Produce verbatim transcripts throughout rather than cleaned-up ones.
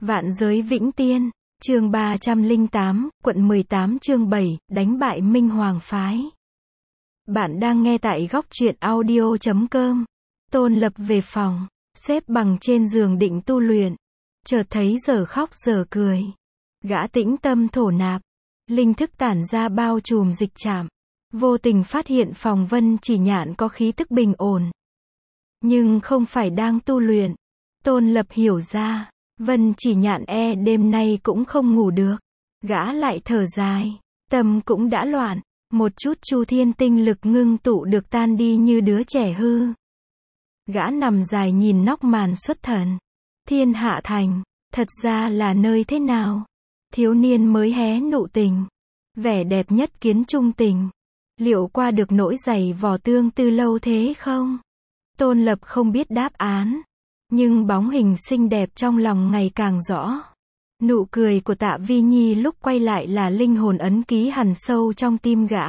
Vạn giới vĩnh tiên, chương ba trăm lẻ tám, quận mười tám chương bảy, đánh bại Minh Hoàng phái. Bạn đang nghe tại góc truyện audio chấm com. Tôn Lập về phòng, xếp bằng trên giường định tu luyện. Chợt thấy giờ khóc giờ cười. Gã tĩnh tâm thổ nạp. Linh thức tản ra bao trùm dịch trạm. Vô tình phát hiện phòng Vân Chỉ Nhạn có khí tức bình ổn. Nhưng không phải đang tu luyện. Tôn Lập hiểu ra. Vân Chỉ Nhạn e đêm nay cũng không ngủ được. Gã lại thở dài. Tâm cũng đã loạn. Một chút chu thiên tinh lực ngưng tụ được tan đi như đứa trẻ hư. Gã nằm dài nhìn nóc màn xuất thần. Thiên hạ thành, thật ra là nơi thế nào? Thiếu niên mới hé nụ tình. Vẻ đẹp nhất kiến trung tình. Liệu qua được nỗi dày vò tương tư lâu thế không? Tôn Lập không biết đáp án. Nhưng bóng hình xinh đẹp trong lòng ngày càng rõ. Nụ cười của Tạ Vi Nhi lúc quay lại là linh hồn ấn ký hằn sâu trong tim gã.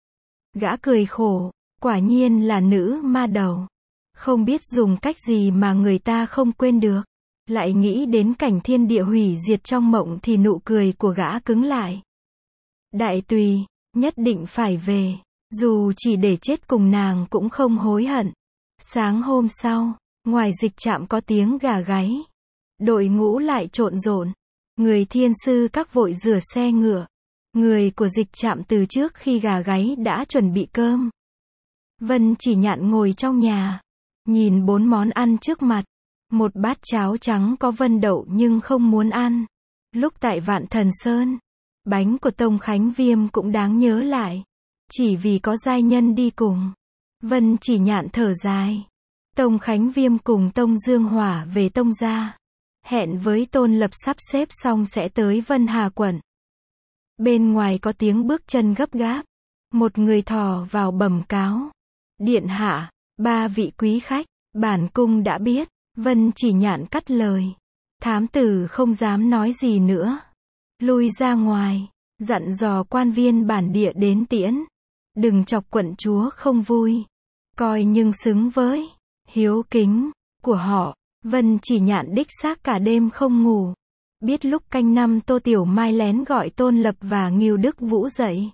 Gã cười khổ, quả nhiên là nữ ma đầu. Không biết dùng cách gì mà người ta không quên được. Lại nghĩ đến cảnh thiên địa hủy diệt trong mộng thì nụ cười của gã cứng lại. Đại tùy, nhất định phải về. Dù chỉ để chết cùng nàng cũng không hối hận. Sáng hôm sau, ngoài dịch trạm có tiếng gà gáy. Đội ngũ lại trộn rộn. Người thiên sư các vội rửa xe ngựa. Người của dịch trạm từ trước khi gà gáy đã chuẩn bị cơm. Vân Chỉ Nhạn ngồi trong nhà. Nhìn bốn món ăn trước mặt. Một bát cháo trắng có vân đậu nhưng không muốn ăn. Lúc tại Vạn Thần Sơn, bánh của Tông Khánh Viêm cũng đáng nhớ lại. Chỉ vì có giai nhân đi cùng. Vân Chỉ Nhạn thở dài. Tông Khánh Viêm cùng Tông Dương Hỏa về Tông gia. Hẹn với Tôn Lập sắp xếp xong sẽ tới Vân Hà quận. Bên ngoài có tiếng bước chân gấp gáp. Một người thò vào bẩm cáo. Điện hạ, ba vị quý khách, bản cung đã biết. Vân Chỉ Nhạn cắt lời. Thám tử không dám nói gì nữa. Lui ra ngoài, dặn dò quan viên bản địa đến tiễn. Đừng chọc quận chúa không vui. Coi nhưng xứng với hiếu kính của họ. Vân Chỉ Nhạn đích xác cả đêm không ngủ. Biết lúc canh năm Tô Tiểu Mai lén gọi Tôn Lập và Ngưu Đức Vũ dậy.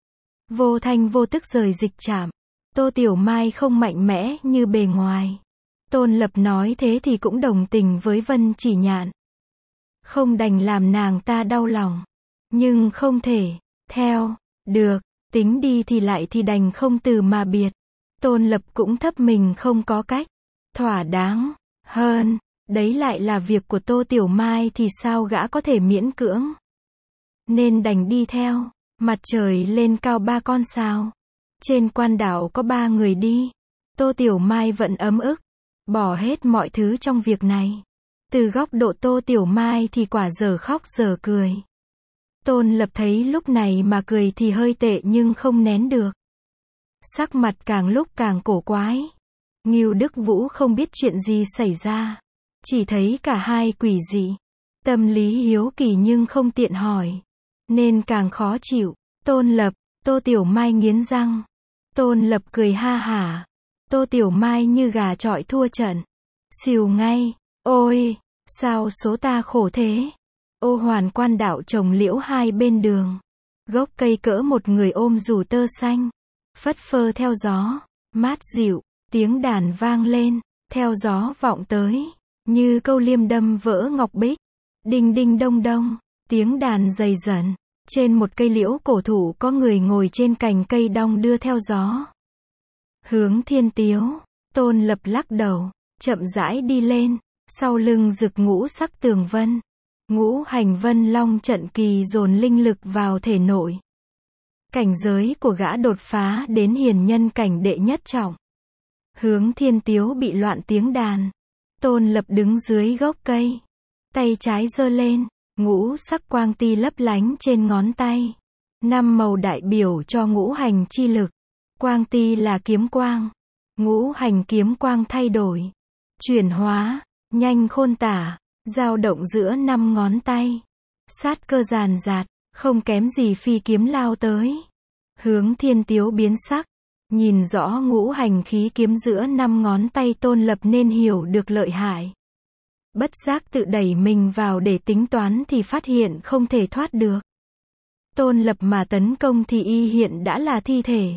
Vô thanh vô tức rời dịch trạm. Tô Tiểu Mai không mạnh mẽ như bề ngoài. Tôn Lập nói thế thì cũng đồng tình với Vân Chỉ Nhạn. Không đành làm nàng ta đau lòng. Nhưng không thể. Theo. Được. Tính đi thì lại thì đành không từ mà biệt. Tôn Lập cũng thấp mình không có cách. Thỏa đáng. Hơn. Đấy lại là việc của Tô Tiểu Mai thì sao gã có thể miễn cưỡng. Nên đành đi theo. Mặt trời lên cao ba con sao. Trên quan đảo có ba người đi. Tô Tiểu Mai vẫn ấm ức. Bỏ hết mọi thứ trong việc này. Từ góc độ Tô Tiểu Mai thì quả giờ khóc giờ cười. Tôn Lập thấy lúc này mà cười thì hơi tệ nhưng không nén được. Sắc mặt càng lúc càng cổ quái. Ngưu Đức Vũ không biết chuyện gì xảy ra. Chỉ thấy cả hai quỷ dị. Tâm lý hiếu kỳ nhưng không tiện hỏi. Nên càng khó chịu. Tôn Lập, Tô Tiểu Mai nghiến răng. Tôn Lập cười ha hả. Tô Tiểu Mai như gà chọi thua trận. Xìu ngay. Ôi, sao số ta khổ thế. Ô Hoàn quan đạo trồng liễu hai bên đường. Gốc cây cỡ một người ôm dù tơ xanh. Phất phơ theo gió. Mát dịu. Tiếng đàn vang lên. Theo gió vọng tới. Như câu liêm đâm vỡ ngọc bích. Đinh đinh đông đông. Tiếng đàn dày dần. Trên một cây liễu cổ thụ có người ngồi trên cành cây đong đưa theo gió. Hướng Thiên Tiếu. Tôn Lập lắc đầu. Chậm rãi đi lên. Sau lưng rực ngũ sắc tường vân. Ngũ hành vân long trận kỳ dồn linh lực vào thể nội. Cảnh giới của gã đột phá đến hiền nhân cảnh đệ nhất trọng. Hướng Thiên Tiếu bị loạn tiếng đàn. Tôn Lập đứng dưới gốc cây. Tay trái giơ lên. Ngũ sắc quang ti lấp lánh trên ngón tay. Năm màu đại biểu cho ngũ hành chi lực. Quang ti là kiếm quang. Ngũ hành kiếm quang thay đổi. Chuyển hóa. Nhanh khôn tả. Dao động giữa năm ngón tay. Sát cơ ràn rạt. Không kém gì phi kiếm lao tới. Hướng Thiên Tiếu biến sắc. Nhìn rõ ngũ hành khí kiếm giữa năm ngón tay Tôn Lập nên hiểu được lợi hại. Bất giác tự đẩy mình vào để tính toán thì phát hiện không thể thoát được. Tôn Lập mà tấn công thì y hiện đã là thi thể.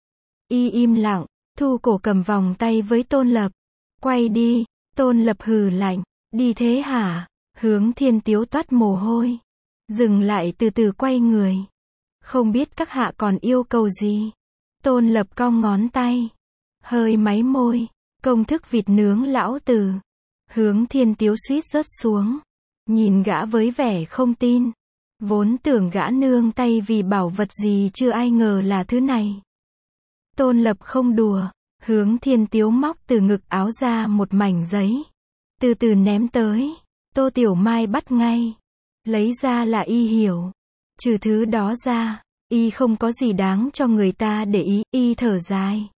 Y im lặng, thu cổ cầm vòng tay với Tôn Lập. Quay đi, Tôn Lập hừ lạnh, đi thế hả? Hướng Thiên Tiếu toát mồ hôi. Dừng lại từ từ quay người. Không biết các hạ còn yêu cầu gì? Tôn Lập cong ngón tay. Hơi máy môi. Công thức vịt nướng lão tử. Hướng Thiên Tiếu suýt rớt xuống. Nhìn gã với vẻ không tin. Vốn tưởng gã nương tay vì bảo vật gì chưa ai ngờ là thứ này. Tôn Lập không đùa. Hướng Thiên Tiếu móc từ ngực áo ra một mảnh giấy. Từ từ ném tới. Tô Tiểu Mai bắt ngay. Lấy ra là y hiểu. Trừ thứ đó ra, y không có gì đáng cho người ta để ý, y thở dài.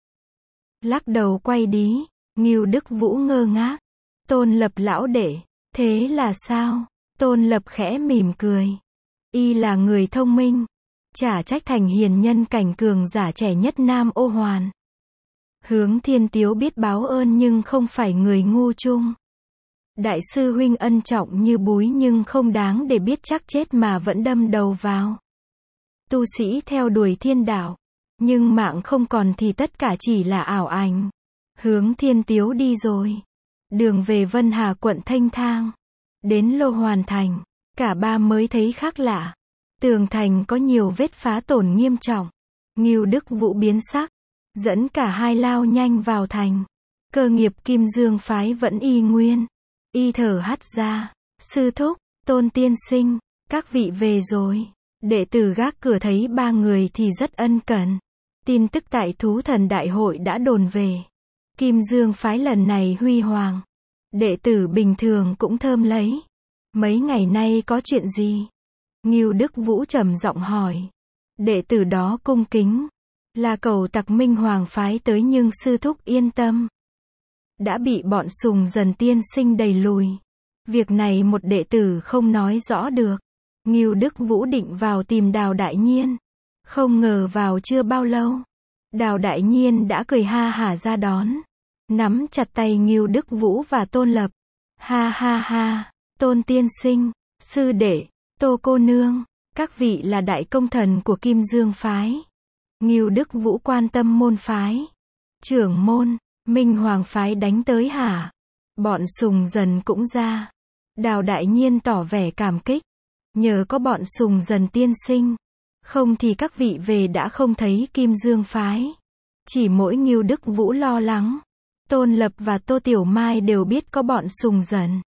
Lắc đầu quay đi, Ngưu Đức Vũ ngơ ngác. Tôn Lập lão đệ, thế là sao? Tôn Lập khẽ mỉm cười. Y là người thông minh, chả trách thành hiền nhân cảnh cường giả trẻ nhất Nam Ô Hoàn. Hướng Thiên Tiếu biết báo ơn nhưng không phải người ngu chung. Đại sư huynh ân trọng như búi nhưng không đáng để biết chắc chết mà vẫn đâm đầu vào. Tu sĩ theo đuổi thiên đạo, nhưng mạng không còn thì tất cả chỉ là ảo ảnh. Hướng Thiên Tiếu đi rồi. Đường về Vân Hà quận thênh thang. Đến Lô Hoàn Thành, cả ba mới thấy khác lạ. Tường thành có nhiều vết phá tổn nghiêm trọng. Ngưu Đức Vũ biến sắc, dẫn cả hai lao nhanh vào thành. Cơ nghiệp Kim Dương phái vẫn y nguyên. Y thở hắt ra. Sư thúc, Tôn tiên sinh, các vị về rồi. Đệ tử gác cửa thấy ba người thì rất ân cần. Tin tức tại Thú Thần Đại hội đã đồn về. Kim Dương phái lần này huy hoàng. Đệ tử bình thường cũng thơm lấy. Mấy ngày nay có chuyện gì? Ngưu Đức Vũ trầm giọng hỏi. Đệ tử đó cung kính. Là cầu tặc Minh Hoàng phái tới nhưng sư thúc yên tâm. Đã bị bọn Sùng Dần tiên sinh đẩy lùi. Việc này một đệ tử không nói rõ được. Ngưu Đức Vũ định vào tìm Đào Đại Nhiên. Không ngờ vào chưa bao lâu. Đào Đại Nhiên đã cười ha hả ra đón. Nắm chặt tay Ngưu Đức Vũ và Tôn Lập. Ha ha ha, Tôn tiên sinh, sư đệ, Tô cô nương, các vị là đại công thần của Kim Dương phái. Ngưu Đức Vũ quan tâm môn phái. Trưởng môn, Minh Hoàng phái đánh tới hả? Bọn Sùng Dần cũng ra. Đào Đại Nhiên tỏ vẻ cảm kích. Nhờ có bọn Sùng Dần tiên sinh. Không thì các vị về đã không thấy Kim Dương phái. Chỉ mỗi Ngưu Đức Vũ lo lắng. Tôn Lập và Tô Tiểu Mai đều biết có bọn Sùng Dần.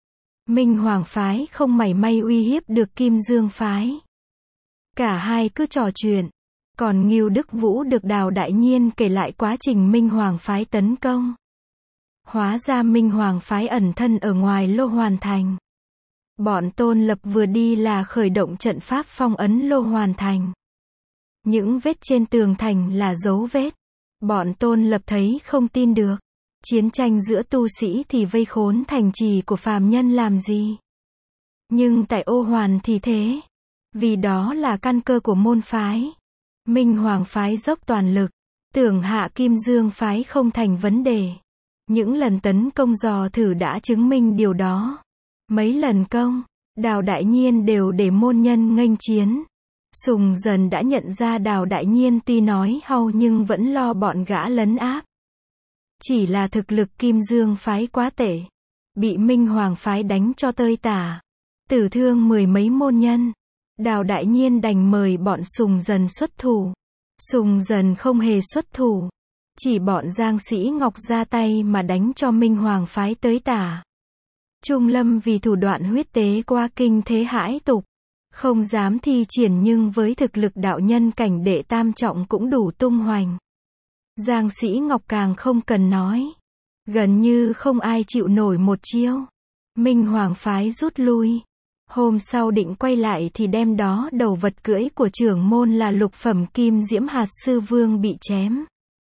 Minh Hoàng phái không mảy may uy hiếp được Kim Dương phái. Cả hai cứ trò chuyện. Còn Ngưu Đức Vũ được Đào Đại Nhiên kể lại quá trình Minh Hoàng phái tấn công. Hóa ra Minh Hoàng phái ẩn thân ở ngoài Lô Hoàn Thành. Bọn Tôn Lập vừa đi là khởi động trận pháp phong ấn Lô Hoàn Thành. Những vết trên tường thành là dấu vết. Bọn Tôn Lập thấy không tin được. Chiến tranh giữa tu sĩ thì vây khốn thành trì của phàm nhân làm gì? Nhưng tại Ô Hoàn thì thế. Vì đó là căn cơ của môn phái. Minh Hoàng phái dốc toàn lực. Tưởng hạ Kim Dương phái không thành vấn đề. Những lần tấn công dò thử đã chứng minh điều đó. Mấy lần công, Đào Đại Nhiên đều để môn nhân nghênh chiến. Sùng Dần đã nhận ra Đào Đại Nhiên tuy nói hau nhưng vẫn lo bọn gã lấn áp. Chỉ là thực lực Kim Dương phái quá tệ. Bị Minh Hoàng phái đánh cho tơi tả. Tử thương mười mấy môn nhân. Đào Đại Nhiên đành mời bọn Sùng Dần xuất thủ. Sùng Dần không hề xuất thủ. Chỉ bọn Giang Sĩ Ngọc ra tay mà đánh cho Minh Hoàng phái tới tả. Trung Lâm vì thủ đoạn huyết tế qua kinh thế hãi tục. Không dám thi triển nhưng với thực lực đạo nhân cảnh đệ tam trọng cũng đủ tung hoành. Giang Sĩ Ngọc càng không cần nói. Gần như không ai chịu nổi một chiêu. Minh Hoàng phái rút lui. Hôm sau định quay lại thì đem đó đầu vật cưỡi của trưởng môn là lục phẩm kim diễm hạt sư vương bị chém.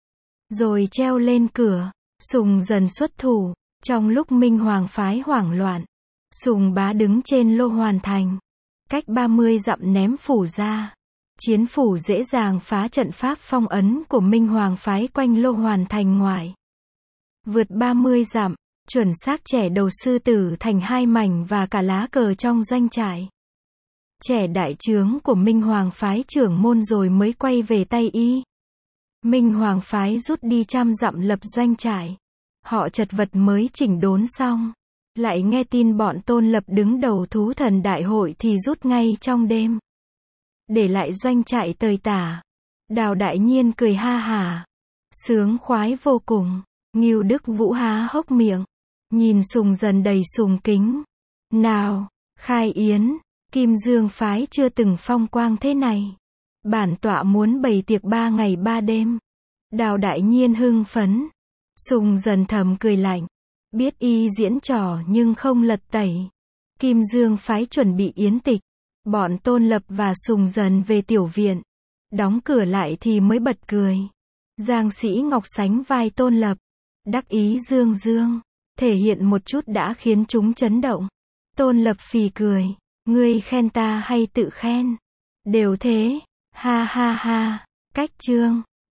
Rồi treo lên cửa. Sùng Dần xuất thủ. Trong lúc Minh Hoàng phái hoảng loạn. Sùng Bá đứng trên Lô Hoàn Thành. Cách ba mươi dặm ném phủ ra. Chiến phủ dễ dàng phá trận pháp phong ấn của Minh Hoàng phái quanh Lô Hoàn Thành ngoài. Vượt ba mươi dặm, Chuẩn xác trẻ đầu sư tử thành hai mảnh và cả lá cờ trong doanh trại. Trẻ đại trướng của Minh Hoàng phái trưởng môn rồi mới quay về tay y. Minh Hoàng phái rút đi trăm dặm lập doanh trại. Họ chật vật mới chỉnh đốn xong. Lại nghe tin bọn Tôn Lập đứng đầu thú thần đại hội thì rút ngay trong đêm. Để lại doanh trại tơi tả. Đào Đại Nhiên cười ha hả. Sướng khoái vô cùng. Ngưu Đức Vũ há hốc miệng. Nhìn Sùng Dần đầy sùng kính. Nào, khai yến, Kim Dương phái chưa từng phong quang thế này. Bản tọa muốn bày tiệc ba ngày ba đêm. Đào Đại Nhiên hưng phấn. Sùng Dần thầm cười lạnh. Biết y diễn trò nhưng không lật tẩy. Kim Dương phái chuẩn bị yến tịch. Bọn Tôn Lập và Sùng Dần về tiểu viện. Đóng cửa lại thì mới bật cười. Giang Sĩ Ngọc sánh vai Tôn Lập. Đắc ý dương dương. Thể hiện một chút đã khiến chúng chấn động. Tôn Lập phì cười. Ngươi khen ta hay tự khen? Đều thế. Ha ha ha. Cách chương.